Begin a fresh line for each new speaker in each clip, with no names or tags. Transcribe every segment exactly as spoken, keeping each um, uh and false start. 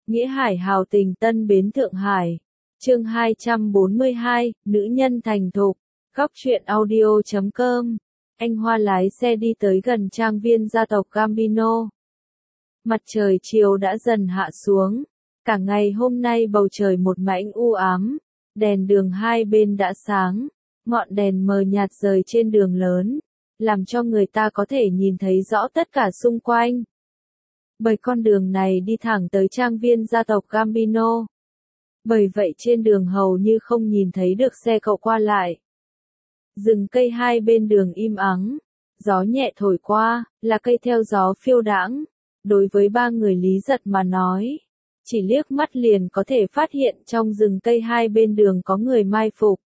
Nghĩa Hải hào tình Tân Bến Thượng Hải. Chương hai trăm bốn mươi hai, nữ nhân thành thục. Góc truyện audio chấm com. Anh Hoa lái xe đi tới gần trang viên gia tộc Gambino. Mặt trời chiều đã dần hạ xuống. Cả ngày hôm nay bầu trời một mảnh u ám. Đèn đường hai bên đã sáng. Ngọn đèn mờ nhạt rời trên đường lớn, làm cho người ta có thể nhìn thấy rõ tất cả xung quanh. Bởi con đường này đi thẳng tới trang viên gia tộc Gambino. Bởi vậy trên đường hầu như không nhìn thấy được xe cộ qua lại. Rừng cây hai bên đường im ắng, gió nhẹ thổi qua, là cây theo gió phiêu đãng. Đối với ba người Lý Giật mà nói, chỉ liếc mắt liền có thể phát hiện trong rừng cây hai bên đường có người mai phục.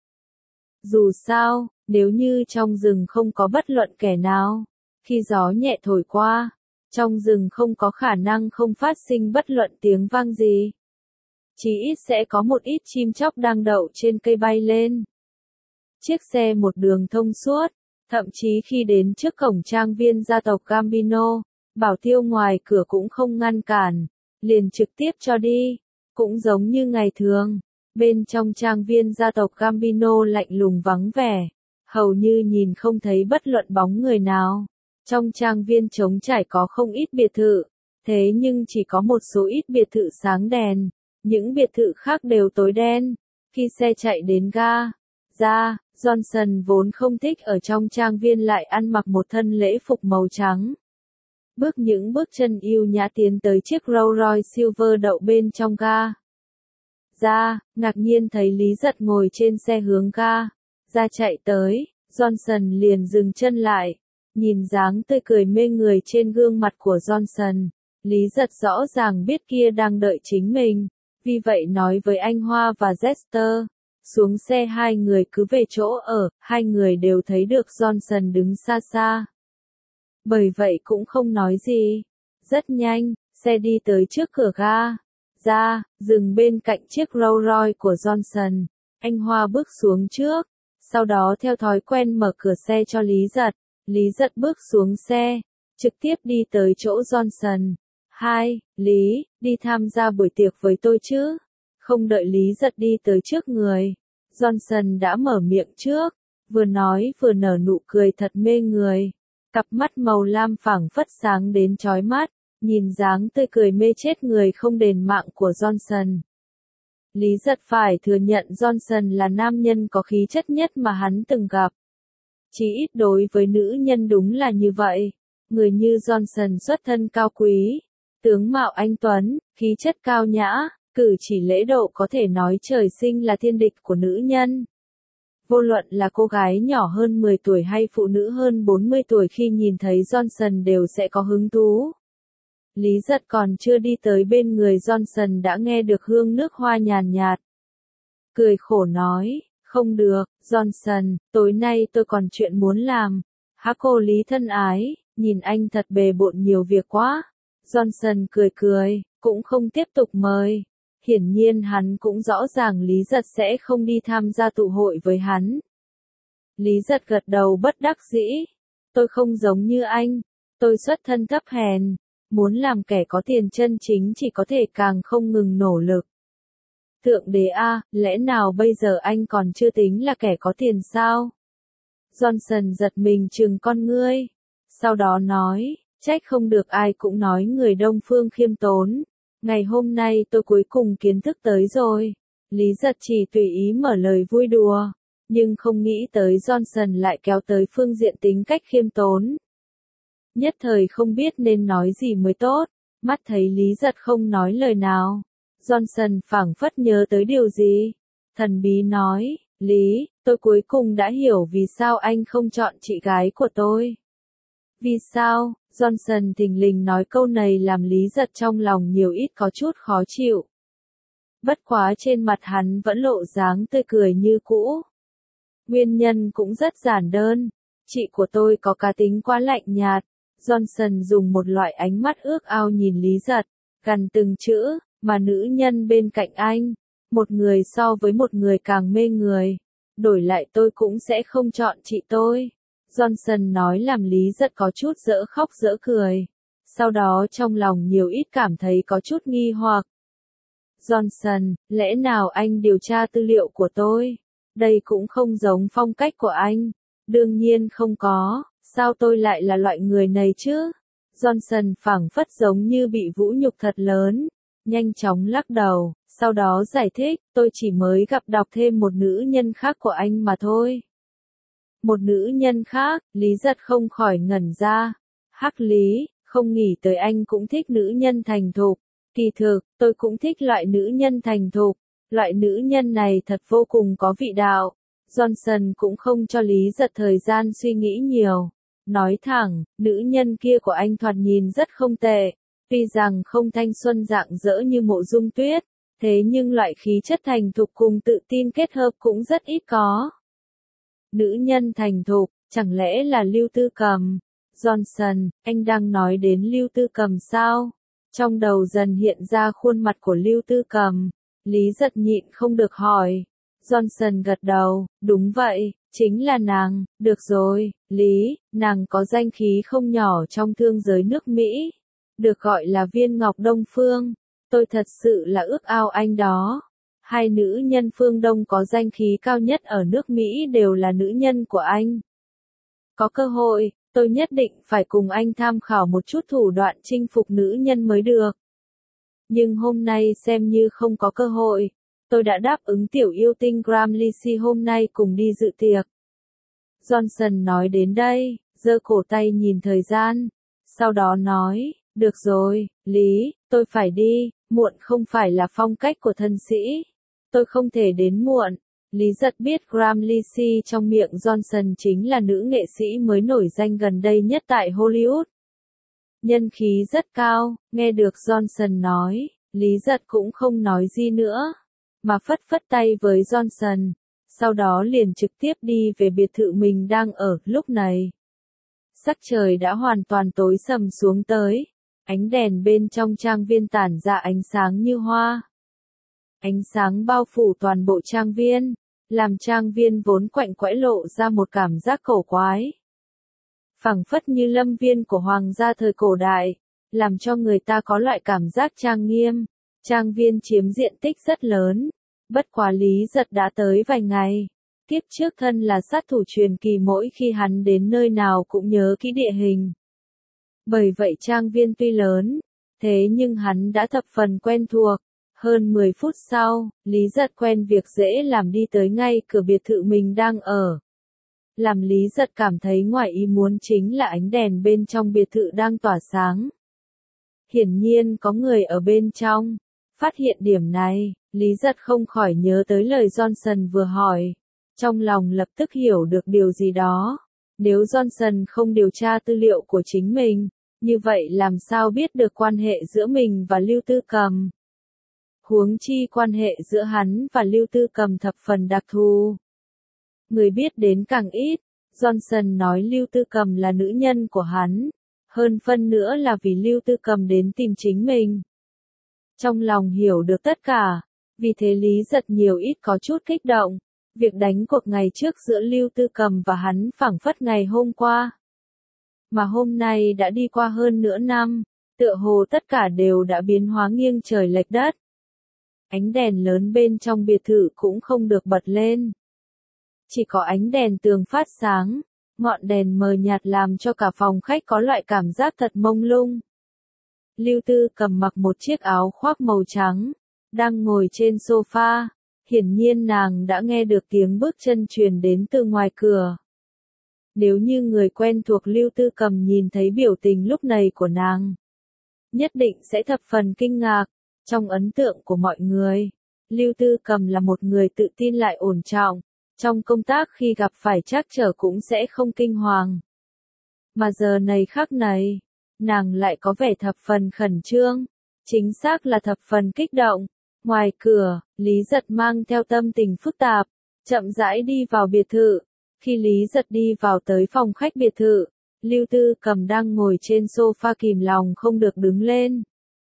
Dù sao, nếu như trong rừng không có bất luận kẻ nào, khi gió nhẹ thổi qua, trong rừng không có khả năng không phát sinh bất luận tiếng vang gì. Chỉ ít sẽ có một ít chim chóc đang đậu trên cây bay lên. Chiếc xe một đường thông suốt, thậm chí khi đến trước cổng trang viên gia tộc Gambino, bảo tiêu ngoài cửa cũng không ngăn cản, liền trực tiếp cho đi, cũng giống như ngày thường. Bên trong trang viên gia tộc Gambino lạnh lùng vắng vẻ, hầu như nhìn không thấy bất luận bóng người nào. Trong trang viên trống trải có không ít biệt thự, thế nhưng chỉ có một số ít biệt thự sáng đèn, những biệt thự khác đều tối đen. Khi xe chạy đến ga, ra, Johnson vốn không thích ở trong trang viên lại ăn mặc một thân lễ phục màu trắng. Bước những bước chân yêu nhã tiến tới chiếc Rolls Royce Silver đậu bên trong ga. Ra, ngạc nhiên thấy Lý Giật ngồi trên xe hướng ga, ra chạy tới, Johnson liền dừng chân lại, nhìn dáng tươi cười mê người trên gương mặt của Johnson, Lý Giật rõ ràng biết kia đang đợi chính mình, vì vậy nói với anh Hoa và Jester, xuống xe hai người cứ về chỗ ở, hai người đều thấy được Johnson đứng xa xa. Bởi vậy cũng không nói gì, rất nhanh, xe đi tới trước cửa ga. Ra, dừng bên cạnh chiếc Rolls Royce của Johnson, anh Hoa bước xuống trước, sau đó theo thói quen mở cửa xe cho Lý Giật, Lý Giật bước xuống xe, trực tiếp đi tới chỗ Johnson. Hai, Lý, đi tham gia buổi tiệc với tôi chứ? Không đợi Lý Giật đi tới trước người, Johnson đã mở miệng trước, vừa nói vừa nở nụ cười thật mê người, cặp mắt màu lam phảng phất sáng đến chói mắt. Nhìn dáng tươi cười mê chết người không đền mạng của Johnson. Lý Giật phải thừa nhận Johnson là nam nhân có khí chất nhất mà hắn từng gặp. Chỉ ít đối với nữ nhân đúng là như vậy. Người như Johnson xuất thân cao quý, tướng mạo anh tuấn, khí chất cao nhã, cử chỉ lễ độ có thể nói trời sinh là thiên địch của nữ nhân. Vô luận là cô gái nhỏ hơn mười tuổi hay phụ nữ hơn bốn mươi tuổi khi nhìn thấy Johnson đều sẽ có hứng thú. Lý Giật còn chưa đi tới bên người Johnson đã nghe được hương nước hoa nhàn nhạt. Cười khổ nói, không được, Johnson, tối nay tôi còn chuyện muốn làm. Hả cô Lý thân ái, nhìn anh thật bề bộn nhiều việc quá. Johnson cười cười, cũng không tiếp tục mời. Hiển nhiên hắn cũng rõ ràng Lý Giật sẽ không đi tham gia tụ hội với hắn. Lý Giật gật đầu bất đắc dĩ. Tôi không giống như anh, tôi xuất thân thấp hèn. Muốn làm kẻ có tiền chân chính chỉ có thể càng không ngừng nỗ lực. Thượng đế a, lẽ nào bây giờ anh còn chưa tính là kẻ có tiền sao? Johnson giật mình trừng con ngươi. Sau đó nói, trách không được ai cũng nói người Đông Phương khiêm tốn. Ngày hôm nay tôi cuối cùng kiến thức tới rồi. Lý Giật chỉ tùy ý mở lời vui đùa. Nhưng không nghĩ tới Johnson lại kéo tới phương diện tính cách khiêm tốn. Nhất thời không biết nên nói gì mới tốt, mắt thấy Lý Giật không nói lời nào. Johnson phảng phất nhớ tới điều gì. Thần bí nói, Lý, tôi cuối cùng đã hiểu vì sao anh không chọn chị gái của tôi. Vì sao? Johnson thình lình nói câu này làm Lý Giật trong lòng nhiều ít có chút khó chịu. Bất quá trên mặt hắn vẫn lộ dáng tươi cười như cũ. Nguyên nhân cũng rất giản đơn, chị của tôi có cá tính quá lạnh nhạt. Johnson dùng một loại ánh mắt ước ao nhìn Lý Giật, gần từng chữ, mà nữ nhân bên cạnh anh, một người so với một người càng mê người, đổi lại tôi cũng sẽ không chọn chị tôi. Johnson nói làm Lý Giật có chút dở khóc dở cười, sau đó trong lòng nhiều ít cảm thấy có chút nghi hoặc. Johnson, lẽ nào anh điều tra tư liệu của tôi? Đây cũng không giống phong cách của anh. Đương nhiên không có, sao tôi lại là loại người này chứ? Johnson phảng phất giống như bị vũ nhục thật lớn, nhanh chóng lắc đầu, sau đó giải thích, tôi chỉ mới gặp đọc thêm một nữ nhân khác của anh mà thôi. Một nữ nhân khác, Lý Giật không khỏi ngẩn ra. Hắc Lý, không nghĩ tới anh cũng thích nữ nhân thành thục. Kỳ thực, tôi cũng thích loại nữ nhân thành thục. Loại nữ nhân này thật vô cùng có vị đạo. Johnson cũng không cho Lý Giật thời gian suy nghĩ nhiều. Nói thẳng, nữ nhân kia của anh thoạt nhìn rất không tệ. Tuy rằng không thanh xuân rạng rỡ như Mộ Dung Tuyết, thế nhưng loại khí chất thành thục cùng tự tin kết hợp cũng rất ít có. Nữ nhân thành thục, chẳng lẽ là Lưu Tư Cầm? Johnson, anh đang nói đến Lưu Tư Cầm sao? Trong đầu dần hiện ra khuôn mặt của Lưu Tư Cầm. Lý Giật nhịn không được hỏi. Johnson gật đầu, đúng vậy, chính là nàng. Được rồi, Lý, nàng có danh khí không nhỏ trong thương giới nước Mỹ. Được gọi là viên ngọc Đông Phương. Tôi thật sự là ước ao anh đó. Hai nữ nhân phương Đông có danh khí cao nhất ở nước Mỹ đều là nữ nhân của anh. Có cơ hội, tôi nhất định phải cùng anh tham khảo một chút thủ đoạn chinh phục nữ nhân mới được. Nhưng hôm nay xem như không có cơ hội. Tôi đã đáp ứng tiểu yêu tinh Gramlici hôm nay cùng đi dự tiệc. Johnson nói đến đây, giơ cổ tay nhìn thời gian. Sau đó nói, được rồi, Lý, tôi phải đi, muộn không phải là phong cách của thân sĩ. Tôi không thể đến muộn. Lý Giật biết Gramlici trong miệng Johnson chính là nữ nghệ sĩ mới nổi danh gần đây nhất tại Hollywood. Nhân khí rất cao, nghe được Johnson nói, Lý Giật cũng không nói gì nữa, mà phất phất tay với Johnson, sau đó liền trực tiếp đi về biệt thự mình đang ở. Lúc này, sắc trời đã hoàn toàn tối sầm xuống tới, ánh đèn bên trong trang viên tản ra ánh sáng như hoa. Ánh sáng bao phủ toàn bộ trang viên, làm trang viên vốn quạnh quẽ lộ ra một cảm giác cổ quái. Phảng phất như lâm viên của hoàng gia thời cổ đại, làm cho người ta có loại cảm giác trang nghiêm. Trang viên chiếm diện tích rất lớn, bất quá Lý Giật đã tới vài ngày. Kiếp trước thân là sát thủ truyền kỳ, mỗi khi hắn đến nơi nào cũng nhớ kỹ địa hình. Bởi vậy trang viên tuy lớn, thế nhưng hắn đã thập phần quen thuộc. Hơn mười phút sau, Lý Giật quen việc dễ làm đi tới ngay cửa biệt thự mình đang ở. Làm Lý Giật cảm thấy ngoài ý muốn chính là ánh đèn bên trong biệt thự đang tỏa sáng. Hiển nhiên có người ở bên trong. Phát hiện điểm này, Lý Giật không khỏi nhớ tới lời Johnson vừa hỏi. Trong lòng lập tức hiểu được điều gì đó. Nếu Johnson không điều tra tư liệu của chính mình, như vậy làm sao biết được quan hệ giữa mình và Lưu Tư Cầm? Huống chi quan hệ giữa hắn và Lưu Tư Cầm thập phần đặc thù. Người biết đến càng ít, Johnson nói Lưu Tư Cầm là nữ nhân của hắn, hơn phân nữa là vì Lưu Tư Cầm đến tìm chính mình. Trong lòng hiểu được tất cả, vì thế Lý Giật nhiều ít có chút kích động. Việc đánh cuộc ngày trước giữa Lưu Tư Cầm và hắn phảng phất ngày hôm qua. Mà hôm nay đã đi qua hơn nửa năm, tựa hồ tất cả đều đã biến hóa nghiêng trời lệch đất. Ánh đèn lớn bên trong biệt thự cũng không được bật lên. Chỉ có ánh đèn tường phát sáng, ngọn đèn mờ nhạt làm cho cả phòng khách có loại cảm giác thật mông lung. Lưu Tư Cầm mặc một chiếc áo khoác màu trắng, đang ngồi trên sofa. Hiển nhiên nàng đã nghe được tiếng bước chân truyền đến từ ngoài cửa. Nếu như người quen thuộc Lưu Tư Cầm nhìn thấy biểu tình lúc này của nàng, nhất định sẽ thập phần kinh ngạc. Trong ấn tượng của mọi người, Lưu Tư Cầm là một người tự tin lại ổn trọng, trong công tác khi gặp phải trắc trở cũng sẽ không kinh hoàng. Mà giờ này khắc này, nàng lại có vẻ thập phần khẩn trương, chính xác là thập phần kích động. Ngoài cửa, Lý Giật mang theo tâm tình phức tạp, chậm rãi đi vào biệt thự. Khi Lý Giật đi vào tới phòng khách biệt thự, Lưu Tư Cầm đang ngồi trên sofa kìm lòng không được đứng lên.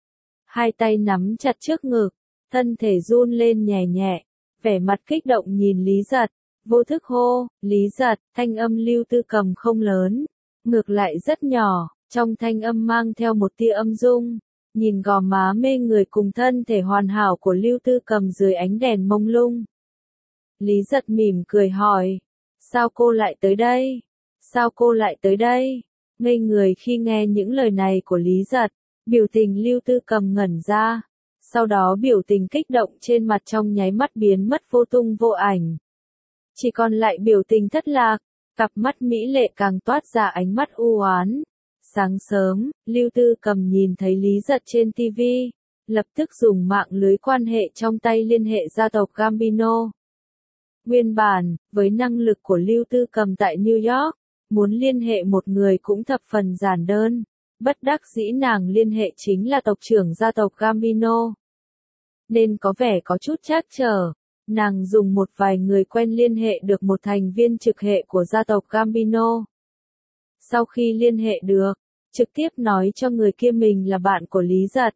Hai tay nắm chặt trước ngực, thân thể run lên nhẹ nhẹ, vẻ mặt kích động nhìn Lý Giật, vô thức hô, Lý Giật. Thanh âm Lưu Tư Cầm không lớn, ngược lại rất nhỏ, trong thanh âm mang theo một tia âm dung. nhìn gò má mê người cùng thân thể hoàn hảo của Lưu Tư Cầm dưới ánh đèn mông lung. Lý Giật mỉm cười hỏi, sao cô lại tới đây? Sao cô lại tới đây? Ngây người khi nghe những lời này của Lý Giật, biểu tình Lưu Tư Cầm ngẩn ra, sau đó biểu tình kích động trên mặt trong nháy mắt biến mất vô tung vô ảnh. Chỉ còn lại biểu tình thất lạc, cặp mắt mỹ lệ càng toát ra ánh mắt u oán. Sáng sớm, Lưu Tư Cầm nhìn thấy Lý Giật trên ti vi, lập tức dùng mạng lưới quan hệ trong tay liên hệ gia tộc Gambino. Nguyên bản, với năng lực của Lưu Tư Cầm tại New York, muốn liên hệ một người cũng thập phần giản đơn, bất đắc dĩ nàng liên hệ chính là tộc trưởng gia tộc Gambino. Nên có vẻ có chút trắc trở, nàng dùng một vài người quen liên hệ được một thành viên trực hệ của gia tộc Gambino. Sau khi liên hệ được, trực tiếp nói cho người kia mình là bạn của Lý Giật.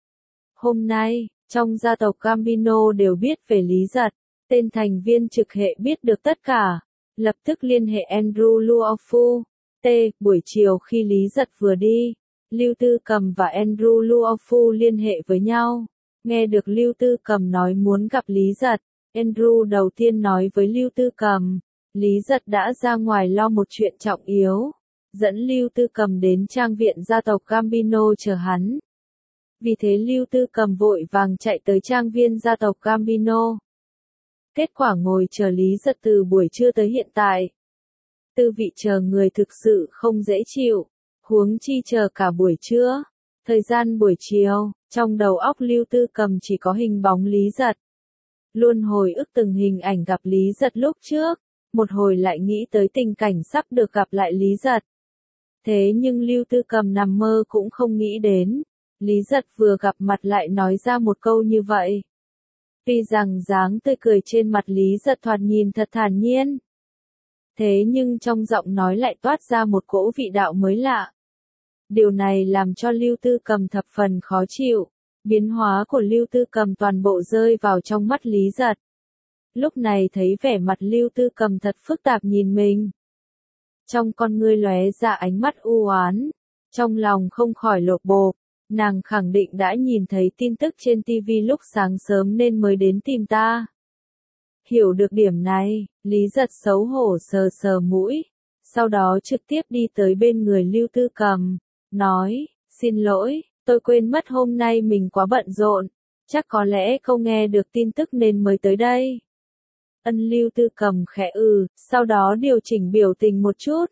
Hôm nay, trong gia tộc Gambino đều biết về Lý Giật, tên thành viên trực hệ biết được tất cả, lập tức liên hệ Andrew Luofu. T. Buổi chiều khi Lý Giật vừa đi, Lưu Tư Cầm và Andrew Luofu liên hệ với nhau. Nghe được Lưu Tư Cầm nói muốn gặp Lý Giật, Andrew đầu tiên nói với Lưu Tư Cầm, Lý Giật đã ra ngoài lo một chuyện trọng yếu, dẫn Lưu Tư Cầm đến trang viện gia tộc Gambino chờ hắn. Vì thế Lưu Tư Cầm vội vàng chạy tới trang viên gia tộc Gambino. Kết quả ngồi chờ Lý Giật từ buổi trưa tới hiện tại. Tư vị chờ người thực sự không dễ chịu, huống chi chờ cả buổi trưa. Thời gian buổi chiều, trong đầu óc Lưu Tư Cầm chỉ có hình bóng Lý Giật. Luôn hồi ức từng hình ảnh gặp Lý Giật lúc trước, một hồi lại nghĩ tới tình cảnh sắp được gặp lại Lý Giật. Thế nhưng Lưu Tư Cầm nằm mơ cũng không nghĩ đến, Lý Giật vừa gặp mặt lại nói ra một câu như vậy. Tuy rằng dáng tươi cười trên mặt Lý Giật thoạt nhìn thật thản nhiên, thế nhưng trong giọng nói lại toát ra một cỗ vị đạo mới lạ. Điều này làm cho Lưu Tư Cầm thập phần khó chịu, biến hóa của Lưu Tư Cầm toàn bộ rơi vào trong mắt Lý Giật. Lúc này thấy vẻ mặt Lưu Tư Cầm thật phức tạp nhìn mình. Trong con ngươi lóe ra ánh mắt u oán, trong lòng không khỏi lột bột, nàng khẳng định đã nhìn thấy tin tức trên ti vi lúc sáng sớm nên mới đến tìm ta. Hiểu được điểm này, Lý Giật xấu hổ sờ sờ mũi, sau đó trực tiếp đi tới bên người Lưu Tư Cầm, nói, xin lỗi, tôi quên mất hôm nay mình quá bận rộn, chắc có lẽ không nghe được tin tức nên mới tới đây. Ân Lưu Tư Cầm khẽ ừ, sau đó điều chỉnh biểu tình một chút.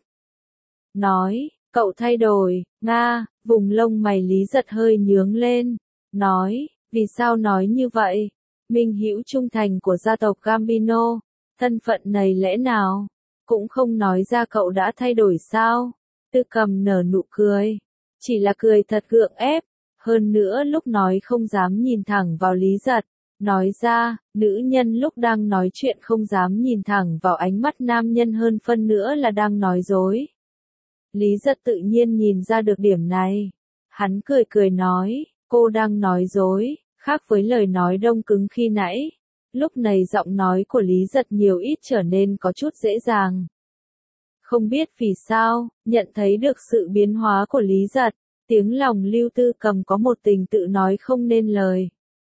Nói, cậu thay đổi, Nga, vùng lông mày Lý Giật hơi nhướng lên, nói, vì sao nói như vậy? Minh hữu trung thành của gia tộc Gambino, thân phận này lẽ nào, cũng không nói ra cậu đã thay đổi sao? Tư Cầm nở nụ cười, chỉ là cười thật gượng ép, hơn nữa lúc nói không dám nhìn thẳng vào Lý Giật, nói ra, nữ nhân lúc đang nói chuyện không dám nhìn thẳng vào ánh mắt nam nhân hơn phân nữa là đang nói dối. Lý Giật tự nhiên nhìn ra được điểm này, hắn cười cười nói, cô đang nói dối. Khác với lời nói đông cứng khi nãy, lúc này giọng nói của Lý Giật nhiều ít trở nên có chút dễ dàng. Không biết vì sao, nhận thấy được sự biến hóa của Lý Giật, tiếng lòng Lưu Tư Cầm có một tình tự nói không nên lời.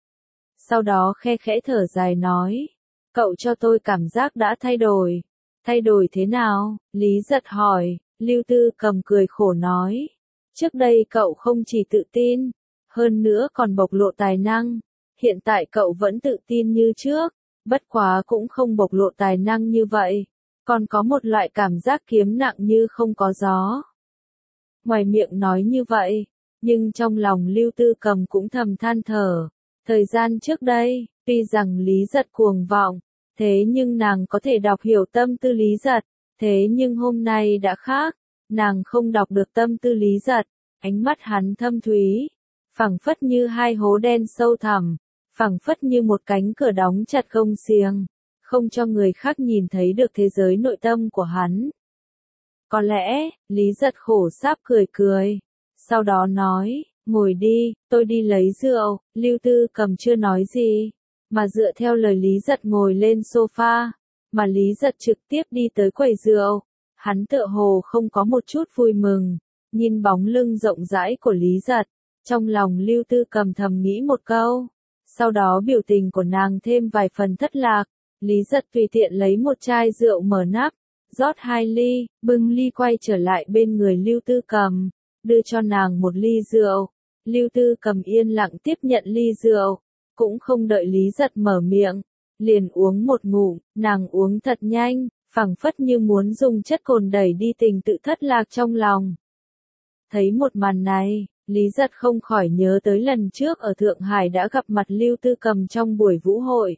Sau đó khe khẽ thở dài nói, cậu cho tôi cảm giác đã thay đổi. Thay đổi thế nào? Lý Giật hỏi, Lưu Tư Cầm cười khổ nói, trước đây cậu không chỉ tự tin, hơn nữa còn bộc lộ tài năng, hiện tại cậu vẫn tự tin như trước, bất quá cũng không bộc lộ tài năng như vậy, còn có một loại cảm giác kiếm nặng như không có gió. Ngoài miệng nói như vậy, nhưng trong lòng Lưu Tư Cầm cũng thầm than thở, thời gian trước đây, tuy rằng Lý Giật cuồng vọng, thế nhưng nàng có thể đọc hiểu tâm tư Lý Giật, thế nhưng hôm nay đã khác, nàng không đọc được tâm tư Lý Giật, ánh mắt hắn thâm thúy, phẳng phất như hai hố đen sâu thẳm, phẳng phất như một cánh cửa đóng chặt gông xiềng, không cho người khác nhìn thấy được thế giới nội tâm của hắn. Có lẽ, Lý Giật khổ sáp cười cười, sau đó nói, ngồi đi, tôi đi lấy rượu. Lưu Tư Cầm chưa nói gì, mà dựa theo lời Lý Giật ngồi lên sofa, mà Lý Giật trực tiếp đi tới quầy rượu, hắn tựa hồ không có một chút vui mừng, nhìn bóng lưng rộng rãi của Lý Giật, Trong lòng Lưu Tư Cầm thầm nghĩ một câu. Sau đó biểu tình của nàng thêm vài phần thất lạc. Lý Giật tùy tiện lấy một chai rượu mở nắp, rót hai ly, bưng ly quay trở lại bên người Lưu Tư Cầm, đưa cho nàng một ly rượu. Lưu Tư Cầm yên lặng tiếp nhận ly rượu, cũng không đợi Lý Giật mở miệng, liền uống một ngụm, nàng uống thật nhanh, phảng phất như muốn dùng chất cồn đẩy đi tình tự thất lạc trong lòng. Thấy một màn này, Lý Giật không khỏi nhớ tới lần trước ở Thượng Hải đã gặp mặt Lưu Tư Cầm trong buổi vũ hội.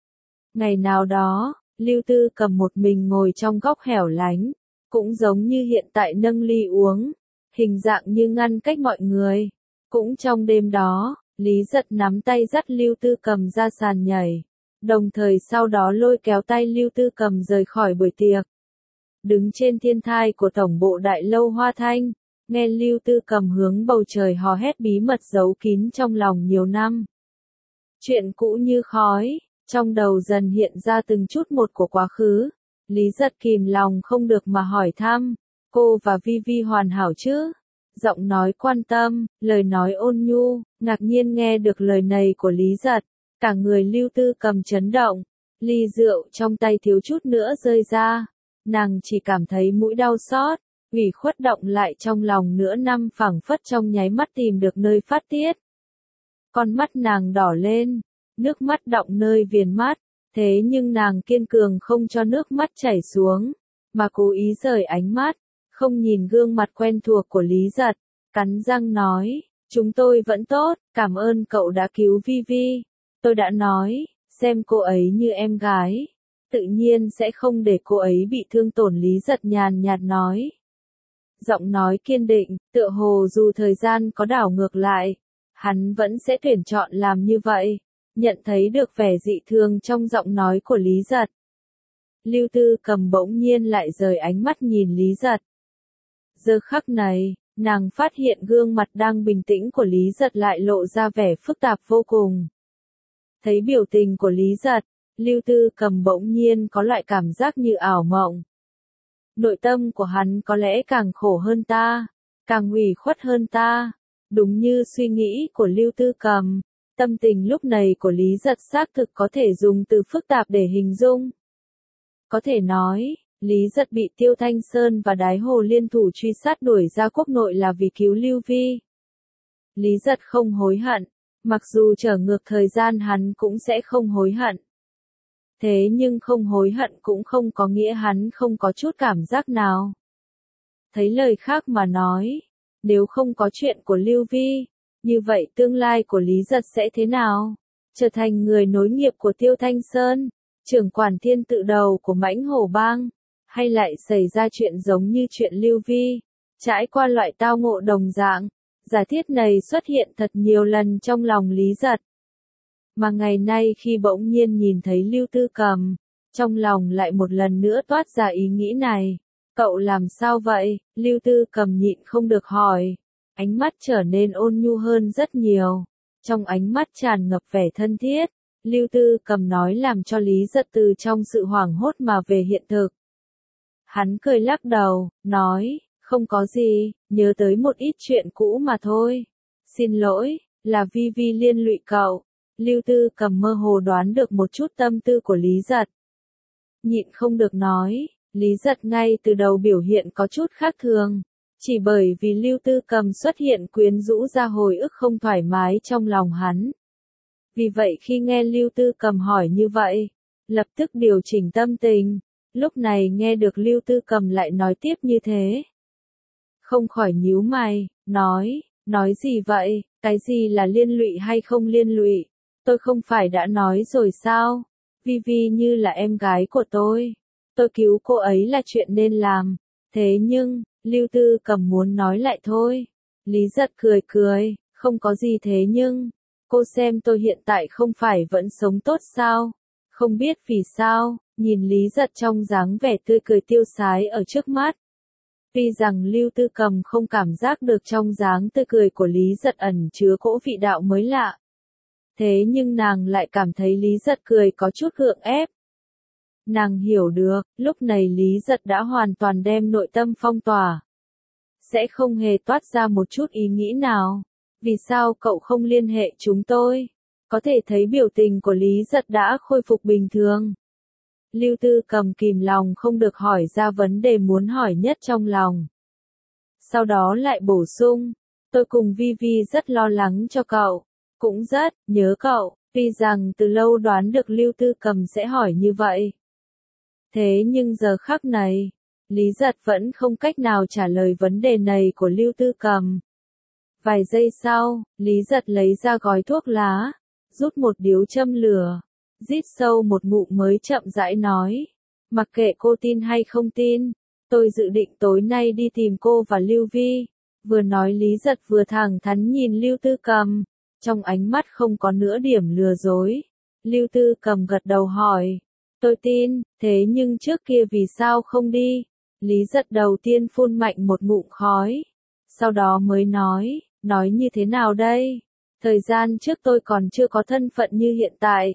Ngày nào đó, Lưu Tư Cầm một mình ngồi trong góc hẻo lánh, cũng giống như hiện tại nâng ly uống, hình dạng như ngăn cách mọi người. Cũng trong đêm đó, Lý Giật nắm tay dắt Lưu Tư Cầm ra sàn nhảy, đồng thời sau đó lôi kéo tay Lưu Tư Cầm rời khỏi buổi tiệc. Đứng trên thiên thai của tổng bộ đại lâu Hoa Thanh, nghe Lưu Tư Cầm hướng bầu trời hò hét bí mật giấu kín trong lòng nhiều năm. Chuyện cũ như khói, trong đầu dần hiện ra từng chút một của quá khứ. Lý Giật kìm lòng không được mà hỏi thăm, cô và Vi Vi hoàn hảo chứ? Giọng nói quan tâm, lời nói ôn nhu, ngạc nhiên nghe được lời này của Lý Giật, cả người Lưu Tư Cầm chấn động, ly rượu trong tay thiếu chút nữa rơi ra, nàng chỉ cảm thấy mũi đau xót, ủy khuất động lại trong lòng nửa năm phảng phất trong nháy mắt tìm được nơi phát tiết. Con mắt nàng đỏ lên, nước mắt đọng nơi viền mắt, thế nhưng nàng kiên cường không cho nước mắt chảy xuống, mà cố ý rời ánh mắt, không nhìn gương mặt quen thuộc của Lý Giật, cắn răng nói, chúng tôi vẫn tốt, cảm ơn cậu đã cứu Vi Vi. Tôi đã nói, xem cô ấy như em gái, tự nhiên sẽ không để cô ấy bị thương tổn. Lý Giật nhàn nhạt nói. Giọng nói kiên định, tựa hồ dù thời gian có đảo ngược lại, hắn vẫn sẽ tuyển chọn làm như vậy, nhận thấy được vẻ dị thường trong giọng nói của Lý Giật. Lưu Tư Cầm bỗng nhiên lại rời ánh mắt nhìn Lý Giật. Giờ khắc này, nàng phát hiện gương mặt đang bình tĩnh của Lý Giật lại lộ ra vẻ phức tạp vô cùng. Thấy biểu tình của Lý Giật, Lưu Tư Cầm bỗng nhiên có loại cảm giác như ảo mộng. Nội tâm của hắn có lẽ càng khổ hơn ta, càng ủy khuất hơn ta. Đúng như suy nghĩ của Lưu Tư Cầm, tâm tình lúc này của Lý Giật xác thực có thể dùng từ phức tạp để hình dung. Có thể nói, Lý Giật bị Tiêu Thanh Sơn và Đái Hồ liên thủ truy sát đuổi ra quốc nội là vì cứu Lưu Vi. Lý Giật không hối hận, mặc dù trở ngược thời gian hắn cũng sẽ không hối hận. Thế nhưng không hối hận cũng không có nghĩa hắn không có chút cảm giác nào. Thấy lời khác mà nói, nếu không có chuyện của Lưu Vi, như vậy tương lai của Lý Giật sẽ thế nào? Trở thành người nối nghiệp của Tiêu Thanh Sơn, trưởng quản thiên tự đầu của Mãnh Hổ Bang, hay lại xảy ra chuyện giống như chuyện Lưu Vi, trải qua loại tao ngộ đồng dạng. Giả thiết này xuất hiện thật nhiều lần trong lòng Lý Giật. Mà ngày nay khi bỗng nhiên nhìn thấy Lưu Tư Cầm, trong lòng lại một lần nữa toát ra ý nghĩ này. Cậu làm sao vậy? Lưu Tư Cầm nhịn không được hỏi. Ánh mắt trở nên ôn nhu hơn rất nhiều. Trong ánh mắt tràn ngập vẻ thân thiết, Lưu Tư Cầm nói làm cho Lý Giật từ trong sự hoảng hốt mà về hiện thực. Hắn cười lắc đầu, nói, không có gì, nhớ tới một ít chuyện cũ mà thôi. Xin lỗi, là Vi Vi liên lụy cậu. Lưu Tư Cầm mơ hồ đoán được một chút tâm tư của Lý Giật. Nhịn không được nói, Lý Giật ngay từ đầu biểu hiện có chút khác thường. Chỉ bởi vì Lưu Tư Cầm xuất hiện quyến rũ ra hồi ức không thoải mái trong lòng hắn. Vì vậy khi nghe Lưu Tư Cầm hỏi như vậy, lập tức điều chỉnh tâm tình. Lúc này nghe được Lưu Tư Cầm lại nói tiếp như thế, không khỏi nhíu mày, nói, nói gì vậy, cái gì là liên lụy hay không liên lụy, tôi không phải đã nói rồi sao, Vi Vi như là em gái của tôi, tôi cứu cô ấy là chuyện nên làm, thế nhưng, Lưu Tư Cầm muốn nói lại thôi, Lý Giật cười cười, không có gì thế nhưng, cô xem tôi hiện tại không phải vẫn sống tốt sao, không biết vì sao. Nhìn Lý Giật trong dáng vẻ tươi cười tiêu sái ở trước mắt. Tuy rằng Lưu Tư Cầm không cảm giác được trong dáng tươi cười của Lý Giật ẩn chứa cỗ vị đạo mới lạ. Thế nhưng nàng lại cảm thấy Lý Giật cười có chút gượng ép. Nàng hiểu được, lúc này Lý Giật đã hoàn toàn đem nội tâm phong tỏa. Sẽ không hề toát ra một chút ý nghĩ nào. Vì sao cậu không liên hệ chúng tôi? Có thể thấy biểu tình của Lý Giật đã khôi phục bình thường. Lưu Tư Cầm kìm lòng không được hỏi ra vấn đề muốn hỏi nhất trong lòng. Sau đó lại bổ sung, tôi cùng Vi Vi rất lo lắng cho cậu, cũng rất nhớ cậu, tuy rằng từ lâu đoán được Lưu Tư Cầm sẽ hỏi như vậy. Thế nhưng giờ khắc này, Lý Giật vẫn không cách nào trả lời vấn đề này của Lưu Tư Cầm. Vài giây sau, Lý Giật lấy ra gói thuốc lá, rút một điếu châm lửa, rít sâu một ngụm mới chậm rãi nói, mặc kệ cô tin hay không tin, tôi dự định tối nay đi tìm cô và Lưu Vi. Vừa nói Lý Giật vừa thẳng thắn nhìn Lưu Tư Cầm, trong ánh mắt không có nửa điểm lừa dối. Lưu Tư Cầm gật đầu hỏi, tôi tin, thế nhưng trước kia vì sao không đi? Lý Giật đầu tiên phun mạnh một ngụm khói, sau đó mới nói, nói như thế nào đây? Thời gian trước tôi còn chưa có thân phận như hiện tại.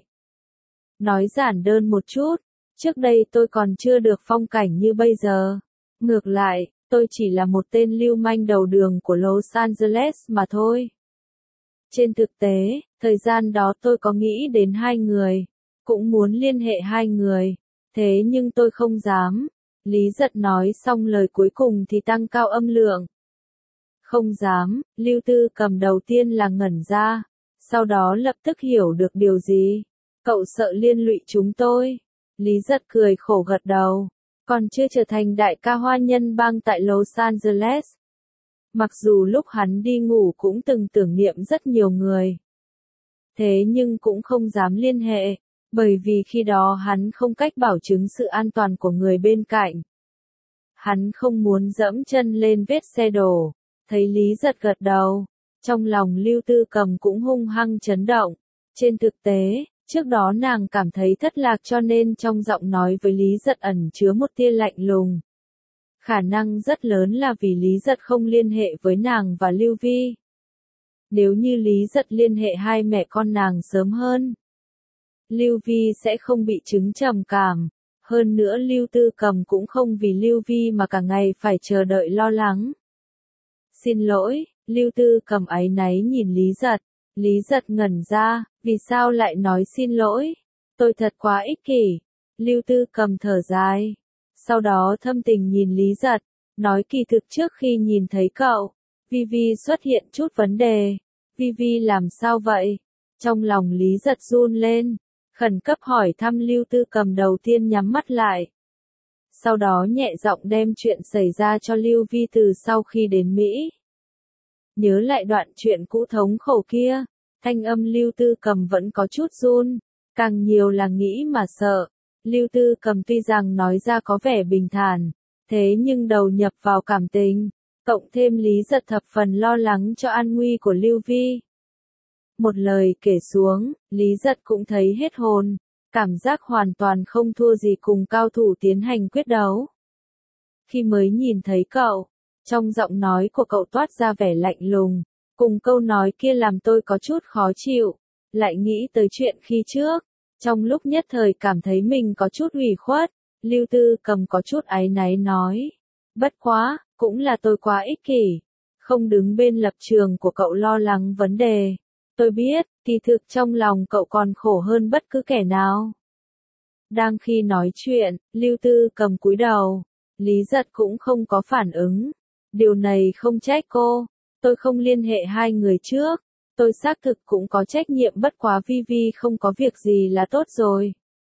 Nói giản đơn một chút, trước đây tôi còn chưa được phong cảnh như bây giờ. Ngược lại, tôi chỉ là một tên lưu manh đầu đường của Los Angeles mà thôi. Trên thực tế, thời gian đó tôi có nghĩ đến hai người, cũng muốn liên hệ hai người, thế nhưng tôi không dám. Lý Giật nói xong lời cuối cùng thì tăng cao âm lượng. Không dám, Lưu Tư Cầm đầu tiên là ngẩn ra, sau đó lập tức hiểu được điều gì. Cậu sợ liên lụy chúng tôi. Lý Giật cười khổ gật đầu, còn chưa trở thành đại ca hoa nhân bang tại Los Angeles. Mặc dù lúc hắn đi ngủ cũng từng tưởng niệm rất nhiều người. Thế nhưng cũng không dám liên hệ, bởi vì khi đó hắn không cách bảo chứng sự an toàn của người bên cạnh. Hắn không muốn dẫm chân lên vết xe đổ. Thấy Lý Giật gật đầu, trong lòng Lưu Tư Cầm cũng hung hăng chấn động. Trên thực tế, trước đó nàng cảm thấy thất lạc cho nên trong giọng nói với Lý Giật ẩn chứa một tia lạnh lùng. Khả năng rất lớn là vì Lý Giật không liên hệ với nàng và Lưu Vi. Nếu như Lý Giật liên hệ hai mẹ con nàng sớm hơn, Lưu Vi sẽ không bị chứng trầm cảm. Hơn nữa Lưu Tư Cầm cũng không vì Lưu Vi mà cả ngày phải chờ đợi lo lắng. Xin lỗi, Lưu Tư Cầm áy náy nhìn Lý Giật. Lý Giật ngẩn ra, vì sao lại nói xin lỗi? Tôi thật quá ích kỷ. Lưu Tư Cầm thở dài. Sau đó thâm tình nhìn Lý Giật, nói kỳ thực trước khi nhìn thấy cậu, Vi Vi xuất hiện chút vấn đề. Vi Vi làm sao vậy? Trong lòng Lý Giật run lên, khẩn cấp hỏi thăm Lưu Tư Cầm đầu tiên nhắm mắt lại. Sau đó nhẹ giọng đem chuyện xảy ra cho Lưu Vi từ sau khi đến Mỹ. Nhớ lại đoạn chuyện cũ thống khổ kia, thanh âm Lưu Tư Cầm vẫn có chút run, càng nhiều là nghĩ mà sợ. Lưu Tư Cầm tuy rằng nói ra có vẻ bình thản, thế nhưng đầu nhập vào cảm tình, cộng thêm Lý Giật thập phần lo lắng cho an nguy của Lưu Vi. Một lời kể xuống, Lý Giật cũng thấy hết hồn, cảm giác hoàn toàn không thua gì cùng cao thủ tiến hành quyết đấu. Khi mới nhìn thấy cậu, trong giọng nói của cậu toát ra vẻ lạnh lùng, cùng câu nói kia làm tôi có chút khó chịu, lại nghĩ tới chuyện khi trước, trong lúc nhất thời cảm thấy mình có chút ủy khuất. Lưu Tư Cầm có chút áy náy nói, bất quá, cũng là tôi quá ích kỷ, không đứng bên lập trường của cậu lo lắng vấn đề. Tôi biết, kỳ thực trong lòng cậu còn khổ hơn bất cứ kẻ nào. Đang khi nói chuyện, Lưu Tư Cầm cúi đầu, Lý Giật cũng không có phản ứng. Điều này không trách cô, tôi không liên hệ hai người trước, tôi xác thực cũng có trách nhiệm bất quá Vi Vi không có việc gì là tốt rồi.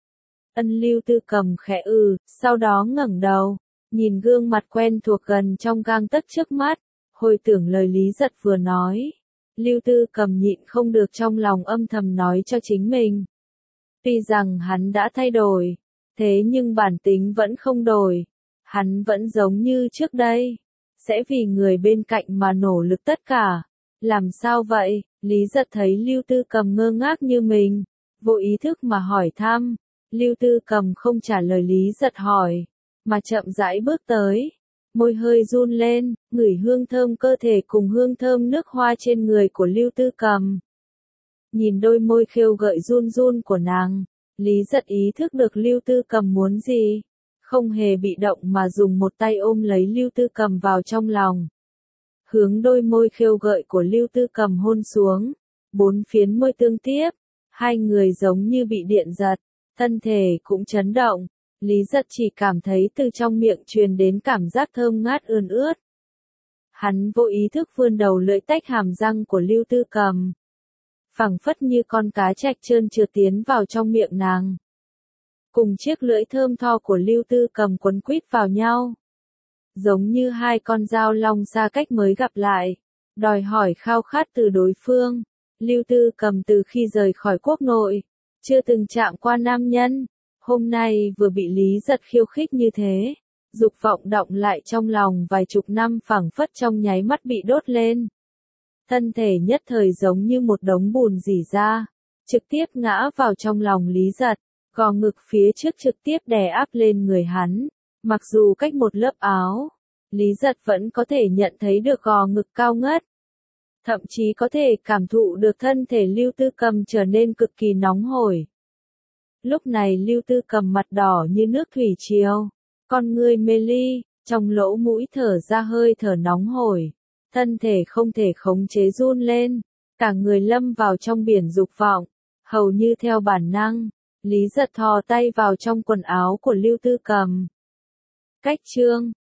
Ân Lưu Tư Cầm khẽ ừ, sau đó ngẩng đầu, nhìn gương mặt quen thuộc gần trong gang tấc trước mắt, hồi tưởng lời Lý Giật vừa nói. Lưu Tư Cầm nhịn không được trong lòng âm thầm nói cho chính mình. Tuy rằng hắn đã thay đổi, thế nhưng bản tính vẫn không đổi. Hắn vẫn giống như trước đây, sẽ vì người bên cạnh mà nỗ lực tất cả. Làm sao vậy? Lý Giật thấy Lưu Tư Cầm ngơ ngác như mình, vô ý thức mà hỏi thăm. Lưu Tư Cầm không trả lời Lý Giật hỏi, mà chậm rãi bước tới. Môi hơi run lên, ngửi hương thơm cơ thể cùng hương thơm nước hoa trên người của Lưu Tư Cầm. Nhìn đôi môi khêu gợi run run của nàng, Lý Giật ý thức được Lưu Tư Cầm muốn gì. Không hề bị động mà dùng một tay ôm lấy Lưu Tư Cầm vào trong lòng. hướng đôi môi khêu gợi của Lưu Tư Cầm hôn xuống, bốn phiến môi tương tiếp, hai người giống như bị điện giật, thân thể cũng chấn động, Lý Giật chỉ cảm thấy từ trong miệng truyền đến cảm giác thơm ngát ươn ướt. Hắn vô ý thức vươn đầu lưỡi tách hàm răng của Lưu Tư Cầm, phẳng phất như con cá trạch trơn trượt tiến vào trong miệng nàng. Cùng chiếc lưỡi thơm tho của Lưu Tư Cầm quấn quýt vào nhau, giống như hai con dao long xa cách mới gặp lại, đòi hỏi khao khát từ đối phương. Lưu Tư Cầm từ khi rời khỏi quốc nội, chưa từng chạm qua nam nhân, hôm nay vừa bị Lý Giật khiêu khích như thế, dục vọng đọng lại trong lòng vài chục năm phảng phất trong nháy mắt bị đốt lên. Thân thể nhất thời giống như một đống bùn rỉ ra, trực tiếp ngã vào trong lòng Lý Giật, gò ngực phía trước trực tiếp đè áp lên người hắn, mặc dù cách một lớp áo, Lý Giật vẫn có thể nhận thấy được gò ngực cao ngất. Thậm chí có thể cảm thụ được thân thể Lưu Tư Cầm trở nên cực kỳ nóng hổi. Lúc này Lưu Tư Cầm mặt đỏ như nước thủy triều, con ngươi mê ly, trong lỗ mũi thở ra hơi thở nóng hổi, thân thể không thể khống chế run lên, cả người lâm vào trong biển dục vọng, hầu như theo bản năng, Lý Giật thò tay vào trong quần áo của Lưu Tư Cầm. Cách chương